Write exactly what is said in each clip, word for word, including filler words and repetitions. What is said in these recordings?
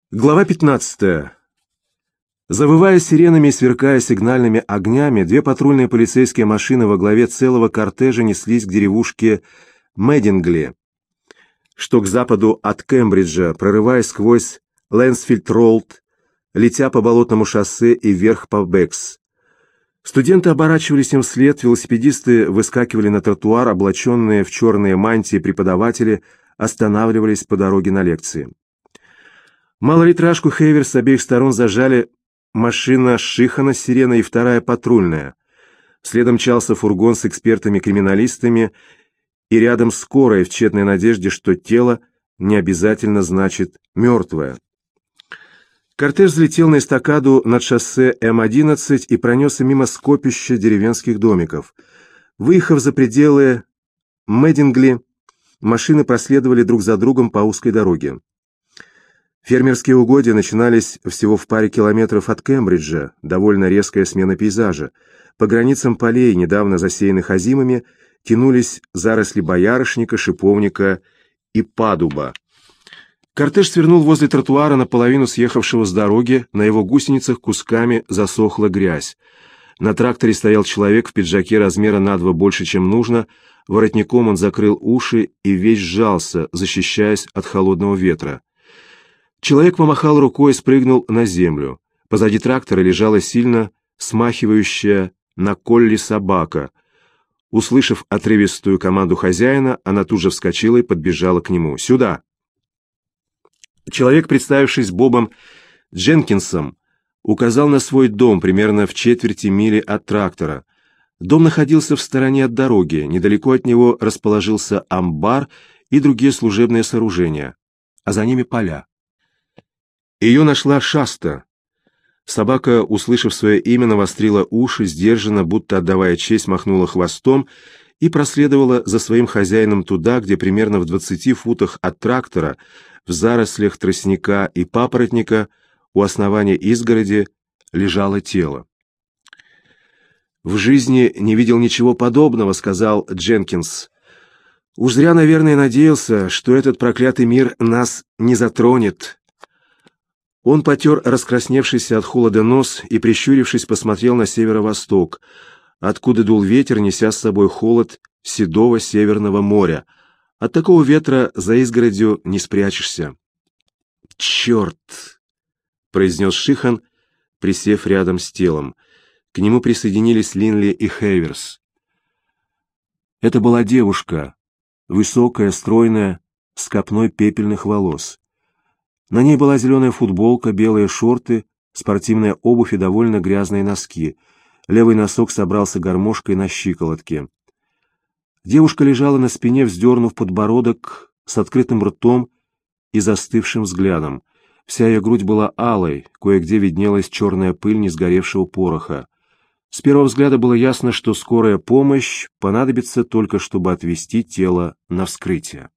Глава пятнадцатая. Завывая сиренами и сверкая сигнальными огнями, две патрульные полицейские машины во главе целого кортежа неслись к деревушке Мэдингли, что к западу от Кембриджа, прорываясь сквозь Лэнсфилд-Роуд, летя по болотному шоссе и вверх по Бэкс. Студенты оборачивались им вслед, велосипедисты выскакивали на тротуар, облаченные в черные мантии преподаватели останавливались по дороге на лекции. Малолитражку Хейвер с обеих сторон зажали машина Шихана с сиреной и вторая патрульная. Следом мчался фургон с экспертами-криминалистами и рядом скорая в тщетной надежде, что тело не обязательно значит мертвое. Кортеж взлетел на эстакаду над шоссе Эм одиннадцать и пронесся мимо скопища деревенских домиков. Выехав за пределы Мэдингли, машины проследовали друг за другом по узкой дороге. Фермерские угодья начинались всего в паре километров от Кембриджа, довольно резкая смена пейзажа. По границам полей, недавно засеянных озимами, тянулись заросли боярышника, шиповника и падуба. Кортеж свернул возле тротуара, наполовину съехавшего с дороги, на его гусеницах кусками засохла грязь. На тракторе стоял человек в пиджаке размера на два больше, чем нужно, воротником он закрыл уши и весь сжался, защищаясь от холодного ветра. Человек помахал рукой и спрыгнул на землю. Позади трактора лежала сильно смахивающая на колли собака. Услышав отрывистую команду хозяина, она тут же вскочила и подбежала к нему. «Сюда!» Человек, представившись Бобом Дженкинсом, указал на свой дом примерно в четверти мили от трактора. Дом находился в стороне от дороги, недалеко от него расположился амбар и другие служебные сооружения, а за ними поля. Ее нашла Шаста. Собака, услышав свое имя, навострила уши, сдержанно, будто отдавая честь, махнула хвостом и проследовала за своим хозяином туда, где примерно в двадцати футах от трактора, в зарослях тростника и папоротника, у основания изгороди, лежало тело. «В жизни не видел ничего подобного», — сказал Дженкинс. «Уж зря, наверное, надеялся, что этот проклятый мир нас не затронет». Он потер раскрасневшийся от холода нос и, прищурившись, посмотрел на северо-восток, откуда дул ветер, неся с собой холод седого Северного моря. От такого ветра за изгородью не спрячешься. «Черт!» — произнес Шихан, присев рядом с телом. К нему присоединились Линли и Хейверс. Это была девушка, высокая, стройная, с копной пепельных волос. На ней была зеленая футболка, белые шорты, спортивная обувь и довольно грязные носки. Левый носок собрался гармошкой на щиколотке. Девушка лежала на спине, вздернув подбородок, с открытым ртом и застывшим взглядом. Вся ее грудь была алой, кое-где виднелась черная пыль несгоревшего пороха. С первого взгляда было ясно, что скорая помощь понадобится только, чтобы отвезти тело на вскрытие.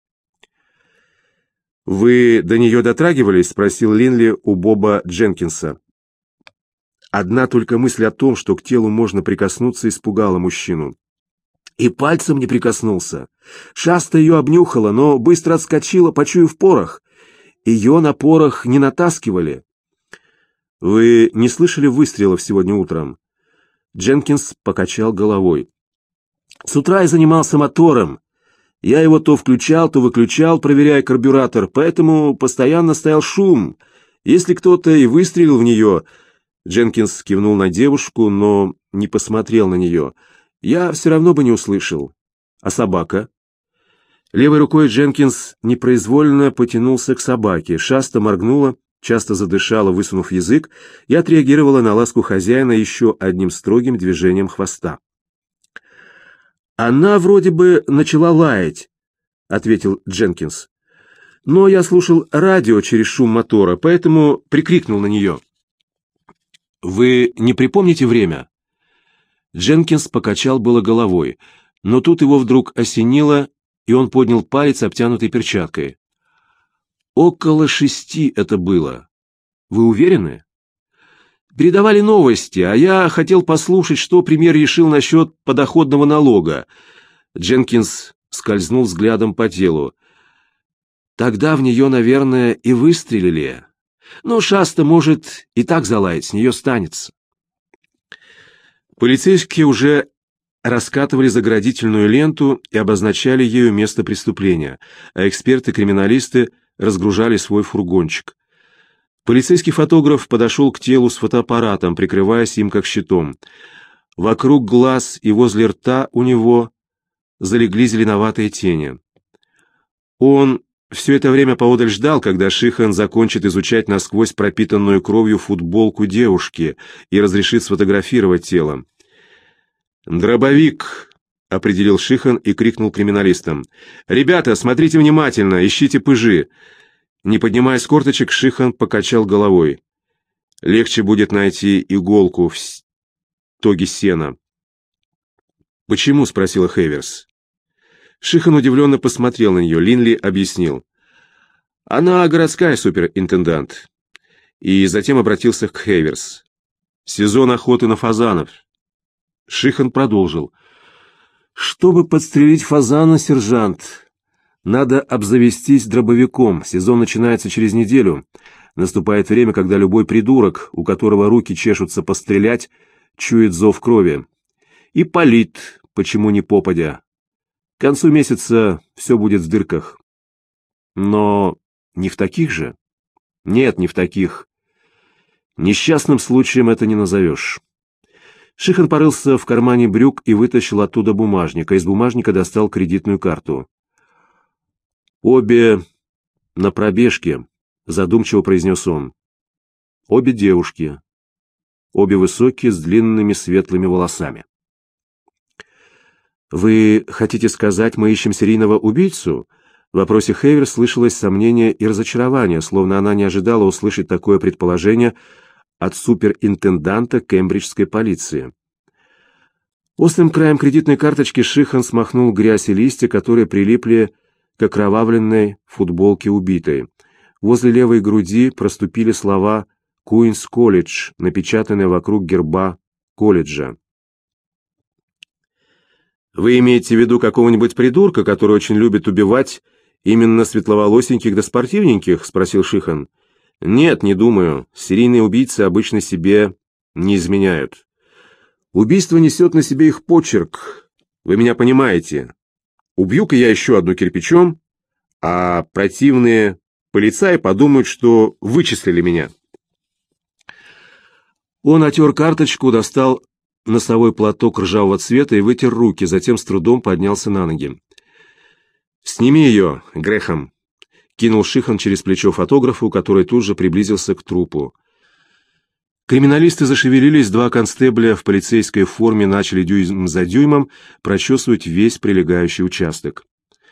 «Вы до нее дотрагивались?» — спросил Линли у Боба Дженкинса. Одна только мысль о том, что к телу можно прикоснуться, испугала мужчину. И пальцем не прикоснулся. Шаста ее обнюхала, но быстро отскочила, почуяв порох. Ее на порох не натаскивали. «Вы не слышали выстрелов сегодня утром?» Дженкинс покачал головой. «С утра я занимался мотором. Я его то включал, то выключал, проверяя карбюратор, поэтому постоянно стоял шум. Если кто-то и выстрелил в нее...» Дженкинс кивнул на девушку, но не посмотрел на нее. «Я все равно бы не услышал. А собака?» Левой рукой Дженкинс непроизвольно потянулся к собаке. Шаста моргнула, часто задышала, высунув язык, и отреагировала на ласку хозяина еще одним строгим движением хвоста. «Она вроде бы начала лаять», — ответил Дженкинс. «Но я слушал радио через шум мотора, поэтому прикрикнул на нее». «Вы не припомните время?» Дженкинс покачал было головой, но тут его вдруг осенило, и он поднял палец, обтянутый перчаткой. «Около шести это было. Вы уверены?» «Передавали новости, а я хотел послушать, что премьер решил насчет подоходного налога». Дженкинс скользнул взглядом по телу. «Тогда в нее, наверное, и выстрелили. Но Шаста, может, и так залает, с нее станется. Полицейские уже раскатывали заградительную ленту и обозначали ею место преступления, а эксперты-криминалисты разгружали свой фургончик. Полицейский фотограф подошел к телу с фотоаппаратом, прикрываясь им как щитом. Вокруг глаз и возле рта у него залегли зеленоватые тени. Он все это время поодаль ждал, когда Шихан закончит изучать насквозь пропитанную кровью футболку девушки и разрешит сфотографировать тело. «Дробовик», — определил Шихан и крикнул криминалистам. «Ребята, смотрите внимательно, ищите пыжи». Не поднимая с корточек, Шихан покачал головой. «Легче будет найти иголку в стоге сена». «Почему?» — спросила Хейверс. Шихан удивленно посмотрел на нее. Линли объяснил. «Она городская суперинтендант». И затем обратился к Хейверс. «Сезон охоты на фазанов». Шихан продолжил. «Чтобы подстрелить фазана, сержант, надо обзавестись дробовиком. Сезон начинается через неделю. Наступает время, когда любой придурок, у которого руки чешутся пострелять, чует зов крови. И палит, почему не попадя. К концу месяца все будет в дырках. Но не в таких же? Нет, не в таких. Несчастным случаем это не назовешь». Шихан порылся в кармане брюк и вытащил оттуда бумажник, а из бумажника достал кредитную карту. «Обе на пробежке», — задумчиво произнес он. «Обе девушки. Обе высокие, с длинными светлыми волосами». «Вы хотите сказать, мы ищем серийного убийцу?» В вопросе Хейвер слышалось сомнение и разочарование, словно она не ожидала услышать такое предположение от суперинтенданта кембриджской полиции. Острым краем кредитной карточки Шихан смахнул грязь и листья, которые прилипли к окровавленной футболке убитой. Возле левой груди проступили слова «Куинс колледж», напечатанные вокруг герба колледжа. «Вы имеете в виду какого-нибудь придурка, который очень любит убивать именно светловолосеньких да спортивненьких?» — спросил Шихан. «Нет, не думаю. Серийные убийцы обычно себе не изменяют. Убийство несет на себе их почерк. Вы меня понимаете. Убью-ка я еще одну кирпичом, а противные полицаи подумают, что вычислили меня». Он отер карточку, достал носовой платок ржавого цвета и вытер руки, затем с трудом поднялся на ноги. «Сними ее, Грэхэм», — кинул Шихан через плечо фотографу, который тут же приблизился к трупу. Криминалисты зашевелились, два констебля в полицейской форме начали дюйм за дюймом прочесывать весь прилегающий участок.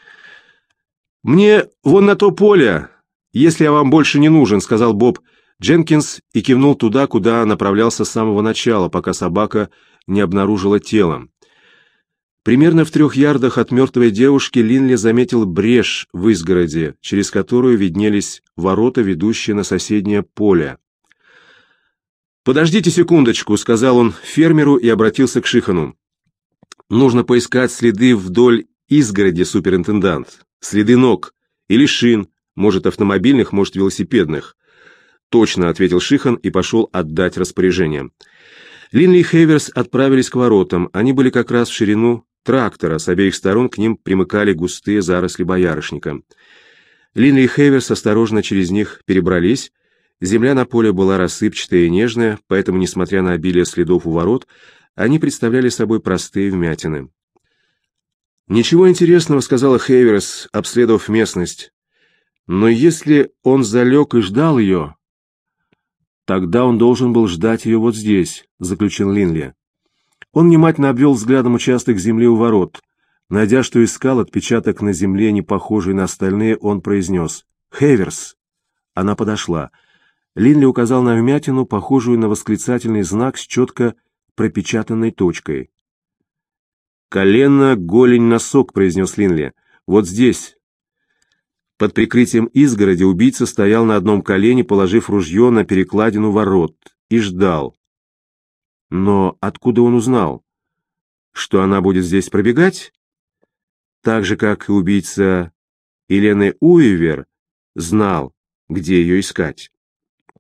«Мне вон на то поле, если я вам больше не нужен», — сказал Боб Дженкинс и кивнул туда, куда направлялся с самого начала, пока собака не обнаружила тело. Примерно в трех ярдах от мертвой девушки Линли заметил брешь в изгороди, через которую виднелись ворота, ведущие на соседнее поле. «Подождите секундочку», — сказал он фермеру и обратился к Шихану. «Нужно поискать следы вдоль изгороди, суперинтендант. Следы ног или шин, может, автомобильных, может, велосипедных». «Точно», — ответил Шихан и пошел отдать распоряжение. Линли и Хейверс отправились к воротам. Они были как раз в ширину трактора, с обеих сторон к ним примыкали густые заросли боярышника. Линли и Хейверс осторожно через них перебрались. Земля на поле была рассыпчатая и нежная, поэтому, несмотря на обилие следов у ворот, они представляли собой простые вмятины. «Ничего интересного», — сказала Хейверс, обследовав местность. «Но если он залег и ждал ее...» «Тогда он должен был ждать ее вот здесь», — заключил Линли. Он внимательно обвел взглядом участок земли у ворот. Найдя, что искал, отпечаток на земле, не похожий на остальные, он произнес «Хейверс». Она подошла. Линли указал на вмятину, похожую на восклицательный знак с четко пропечатанной точкой. «Колено, голень, носок», — произнес Линли. «Вот здесь». Под прикрытием изгороди убийца стоял на одном колене, положив ружье на перекладину ворот, и ждал. Но откуда он узнал? Что она будет здесь пробегать? Так же, как и убийца Елены Уивер знал, где ее искать.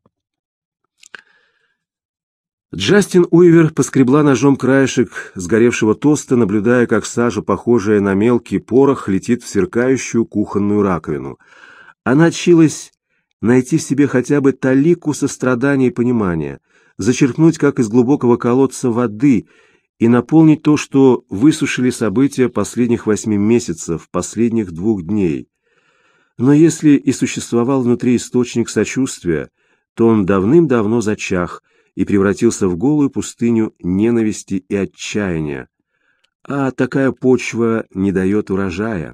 Джастин Уивер поскребла ножом краешек сгоревшего тоста, наблюдая, как сажа, похожая на мелкий порох, летит в сверкающую кухонную раковину. Она отчилась найти в себе хотя бы талику сострадания и понимания, зачерпнуть, как из глубокого колодца, воды и наполнить то, что высушили события последних восьми месяцев, последних двух дней. Но если и существовал внутри источник сочувствия, то он давным-давно зачах и превратился в голую пустыню ненависти и отчаяния, а такая почва не дает урожая.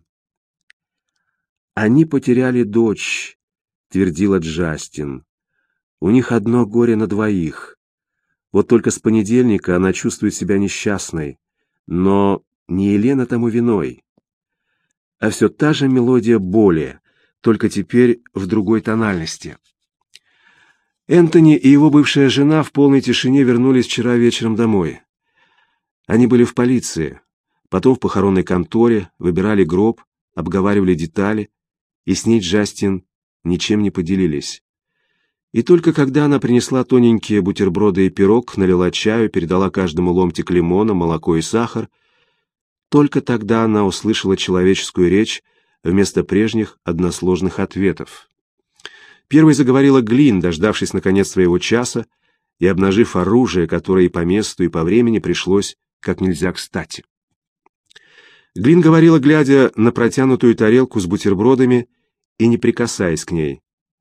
«Они потеряли дочь», — твердила Джастин. «У них одно горе на двоих. Вот только с понедельника она чувствует себя несчастной, но не Елена тому виной, а все та же мелодия боли, только теперь в другой тональности». Энтони и его бывшая жена в полной тишине вернулись вчера вечером домой. Они были в полиции, потом в похоронной конторе, выбирали гроб, обговаривали детали, и с ней Джастин ничем не поделились. И только когда она принесла тоненькие бутерброды и пирог, налила чаю, передала каждому ломтик лимона, молоко и сахар, только тогда она услышала человеческую речь вместо прежних односложных ответов. Первой заговорила Глин, дождавшись наконец своего часа и обнажив оружие, которое и по месту, и по времени пришлось как нельзя кстати. Глин говорила, глядя на протянутую тарелку с бутербродами и не прикасаясь к ней.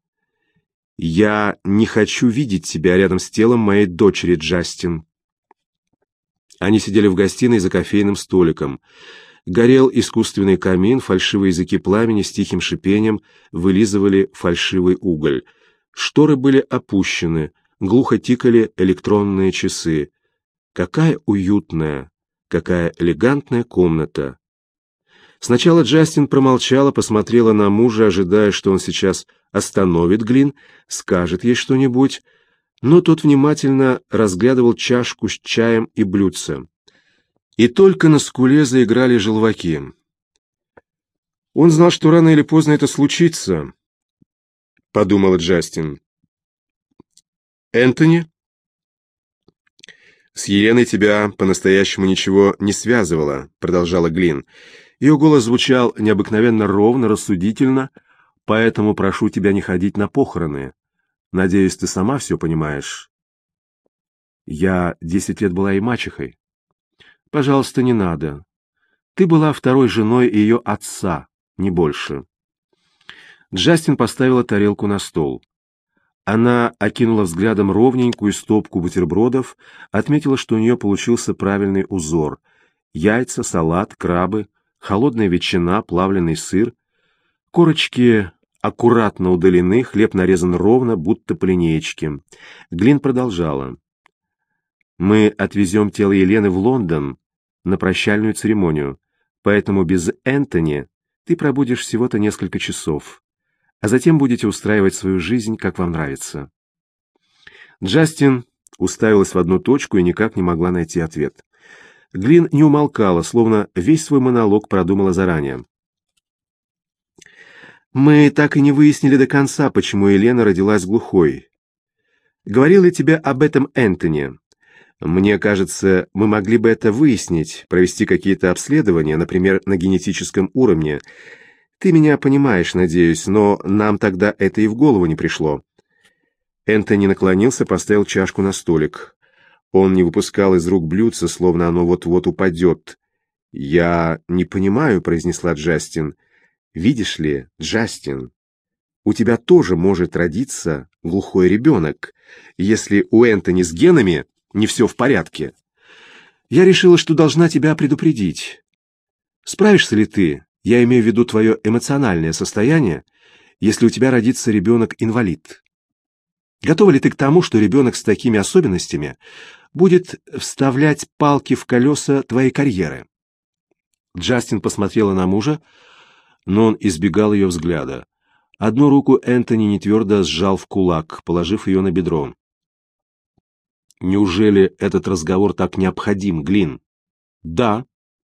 «Я не хочу видеть тебя рядом с телом моей дочери, Джастин». Они сидели в гостиной за кофейным столиком. Горел искусственный камин, фальшивые языки пламени с тихим шипением вылизывали фальшивый уголь. Шторы были опущены, глухо тикали электронные часы. Какая уютная, какая элегантная комната. Сначала Джастин промолчала, посмотрела на мужа, ожидая, что он сейчас остановит Глин, скажет ей что-нибудь, но тот внимательно разглядывал чашку с чаем и блюдце. И только на скуле заиграли желваки. «Он знал, что рано или поздно это случится», — подумала Джастин. «Энтони?» «С Еленой тебя по-настоящему ничего не связывало», — продолжала Глин. Ее голос звучал необыкновенно ровно, рассудительно, «поэтому прошу тебя не ходить на похороны. Надеюсь, ты сама все понимаешь». «Я десять лет была и мачехой». «Пожалуйста, не надо. Ты была второй женой ее отца, не больше». Джастин поставила тарелку на стол. Она окинула взглядом ровненькую стопку бутербродов, отметила, что у нее получился правильный узор. Яйца, салат, крабы, холодная ветчина, плавленый сыр. Корочки аккуратно удалены, хлеб нарезан ровно, будто по линеечке. Глин продолжала. «Мы отвезем тело Елены в Лондон на прощальную церемонию, поэтому без Энтони ты пробудешь всего-то несколько часов, а затем будете устраивать свою жизнь, как вам нравится». Джастин уставилась в одну точку и никак не могла найти ответ. Глин не умолкала, словно весь свой монолог продумала заранее. «Мы так и не выяснили до конца, почему Елена родилась глухой. Говорил ли тебе об этом Энтони? Мне кажется, мы могли бы это выяснить, провести какие-то обследования, например, на генетическом уровне. Ты меня понимаешь, надеюсь, но нам тогда это и в голову не пришло». Энтони наклонился, поставил чашку на столик. Он не выпускал из рук блюдца, словно оно вот-вот упадет. «Я не понимаю», — произнесла Джастин. «Видишь ли, Джастин, у тебя тоже может родиться глухой ребенок, если у Энтони с генами не все в порядке. Я решила, что должна тебя предупредить. Справишься ли ты, я имею в виду твое эмоциональное состояние, если у тебя родится ребенок-инвалид? Готова ли ты к тому, что ребенок с такими особенностями будет вставлять палки в колеса твоей карьеры?» Джастин посмотрела на мужа, но он избегал ее взгляда. Одну руку Энтони нетвердо сжал в кулак, положив ее на бедро. «Неужели этот разговор так необходим, Глин?» «Да».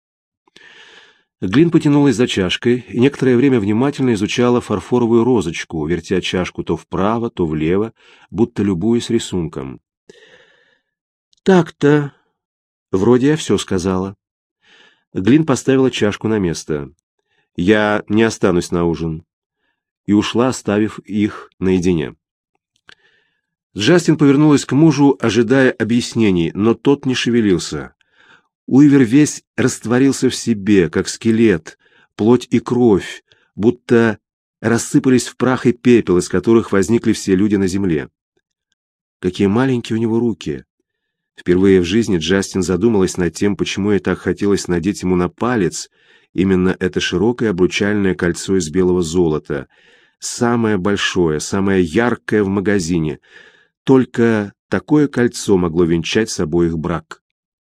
Глин потянулась за чашкой и некоторое время внимательно изучала фарфоровую розочку, вертя чашку то вправо, то влево, будто любуясь рисунком. Так-то. Вроде я все сказала. Глин поставила чашку на место. Я не останусь на ужин. И ушла, оставив их наедине. Джастин повернулась к мужу, ожидая объяснений, но тот не шевелился. Уивер весь растворился в себе, как скелет, плоть и кровь, будто рассыпались в прах и пепел, из которых возникли все люди на земле. Какие маленькие у него руки! Впервые в жизни Джастин задумалась над тем, почему ей так хотелось надеть ему на палец именно это широкое обручальное кольцо из белого золота, самое большое, самое яркое в магазине. Только такое кольцо могло венчать собой их брак.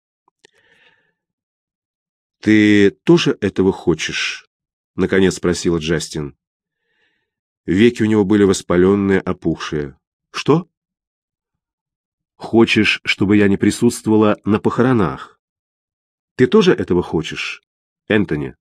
«Ты тоже этого хочешь?» — наконец спросила Джастин. Веки у него были воспаленные, опухшие. «Что?» «Хочешь, чтобы я не присутствовала на похоронах? Ты тоже этого хочешь, Энтони?»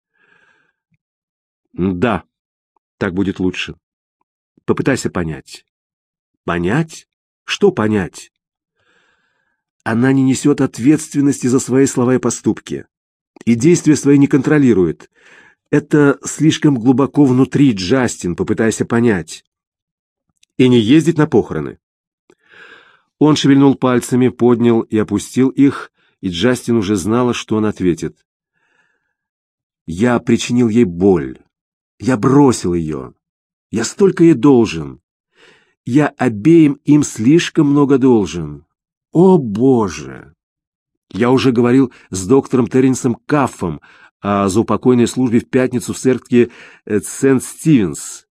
«Да, так будет лучше. Попытайся понять». «Понять? Что понять?» Она не несет ответственности за свои слова и поступки, и действия свои не контролирует. Это слишком глубоко внутри, Джастин, попытайся понять. И не ездить на похороны. Он шевельнул пальцами, поднял и опустил их, и Джастин уже знала, что он ответит. «Я причинил ей боль. Я бросил ее. Я столько ей должен. Я обеим им слишком много должен. О, Боже!» Я уже говорил с доктором Терренсом Каффом о заупокойной службе в пятницу в церкви Сент-Стивенс.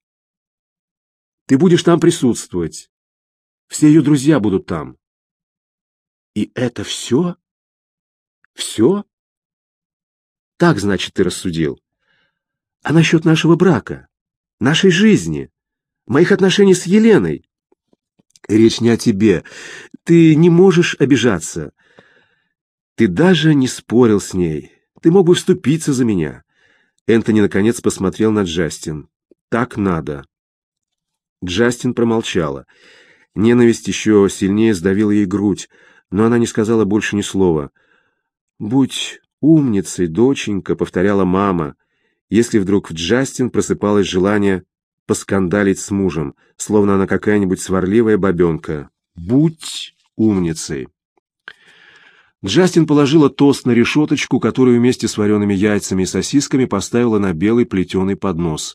Ты будешь там присутствовать. Все ее друзья будут там. И это все? Все? Так, значит, ты рассудил. А насчет нашего брака, нашей жизни, моих отношений с Еленой? Речь не о тебе. Ты не можешь обижаться. Ты даже не спорил с ней. Ты мог бы вступиться за меня. Энтони наконец посмотрел на Джастин. Так надо. Джастин промолчала. Ненависть еще сильнее сдавила ей грудь, но она не сказала больше ни слова. «Будь умницей, доченька», — повторяла мама, если вдруг в Джастин просыпалось желание поскандалить с мужем, словно она какая-нибудь сварливая бабенка. «Будь умницей». Джастин положила тост на решеточку, которую вместе с вареными яйцами и сосисками поставила на белый плетеный поднос.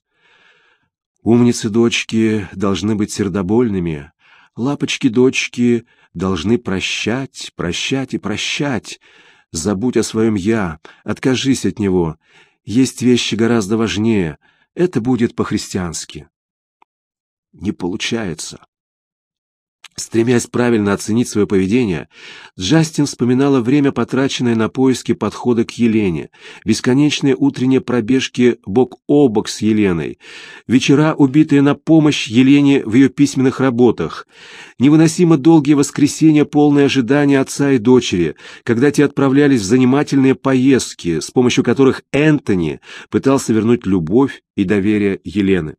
«Умницы-дочки должны быть сердобольными. Лапочки-дочки должны прощать, прощать и прощать. Забудь о своем «я», откажись от него. Есть вещи гораздо важнее. Это будет по-христиански». Не получается. Стремясь правильно оценить свое поведение, Джастин вспоминала время, потраченное на поиски подхода к Елене, бесконечные утренние пробежки бок о бок с Еленой, вечера, убитые на помощь Елене в ее письменных работах, невыносимо долгие воскресенья, полные ожидания отца и дочери, когда те отправлялись в занимательные поездки, с помощью которых Энтони пытался вернуть любовь и доверие Елены.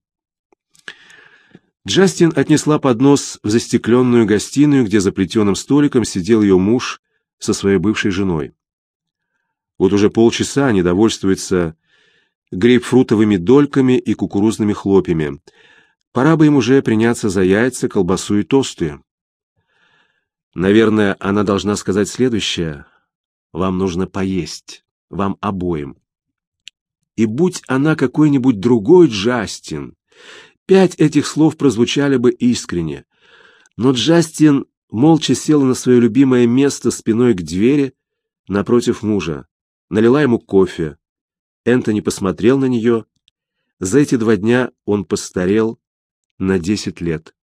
Джастин отнесла поднос в застекленную гостиную, где за плетеным столиком сидел ее муж со своей бывшей женой. Вот уже полчаса они довольствуются грейпфрутовыми дольками и кукурузными хлопьями. Пора бы им уже приняться за яйца, колбасу и тосты. Наверное, она должна сказать следующее: «Вам нужно поесть, вам обоим». И будь она какой-нибудь другой Джастин, пять этих слов прозвучали бы искренне, но Джастин молча села на свое любимое место спиной к двери напротив мужа, налила ему кофе. Энтони посмотрел на нее. За эти два дня он постарел на десять лет.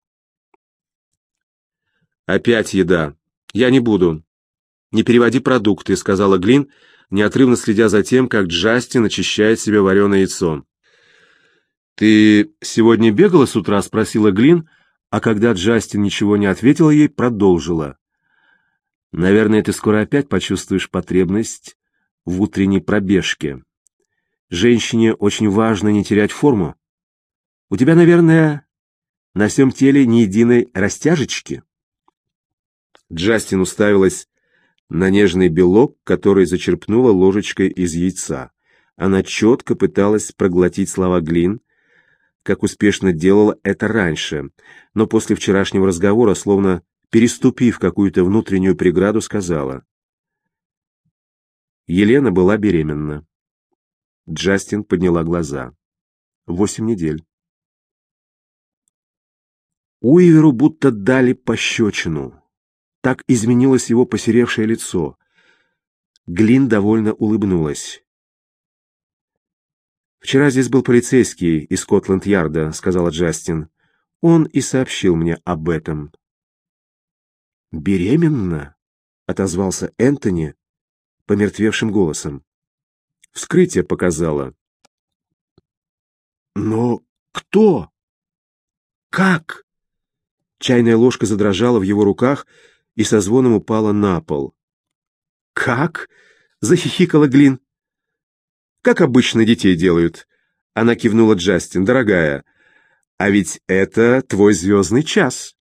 «Опять еда. Я не буду. Не переводи продукты», — сказала Глин, неотрывно следя за тем, как Джастин очищает себе вареное яйцо. «Ты сегодня бегала с утра?» — спросила Глин, а когда Джастин ничего не ответила ей, продолжила. «Наверное, ты скоро опять почувствуешь потребность в утренней пробежке. Женщине очень важно не терять форму. У тебя, наверное, на всем теле ни единой растяжечки?» Джастин уставилась на нежный белок, который зачерпнула ложечкой из яйца. Она четко пыталась проглотить слова Глин, как успешно делала это раньше, но после вчерашнего разговора, словно переступив какую-то внутреннюю преграду, сказала: Елена была беременна. Джастин подняла глаза. Восемь недель. Уиверу будто дали пощечину. Так изменилось его посеревшее лицо. Глин довольно улыбнулась. «Вчера здесь был полицейский из Скотланд-Ярда», — сказала Джастин. «Он и сообщил мне об этом». «Беременна?» — отозвался Энтони помертвевшим голосом. «Вскрытие показало». «Но кто? Как?» Чайная ложка задрожала в его руках и со звоном упала на пол. «Как?» — захихикала Глин. «Как обычно детей делают». Она кивнула Джастин. «Дорогая, а ведь это твой звездный час».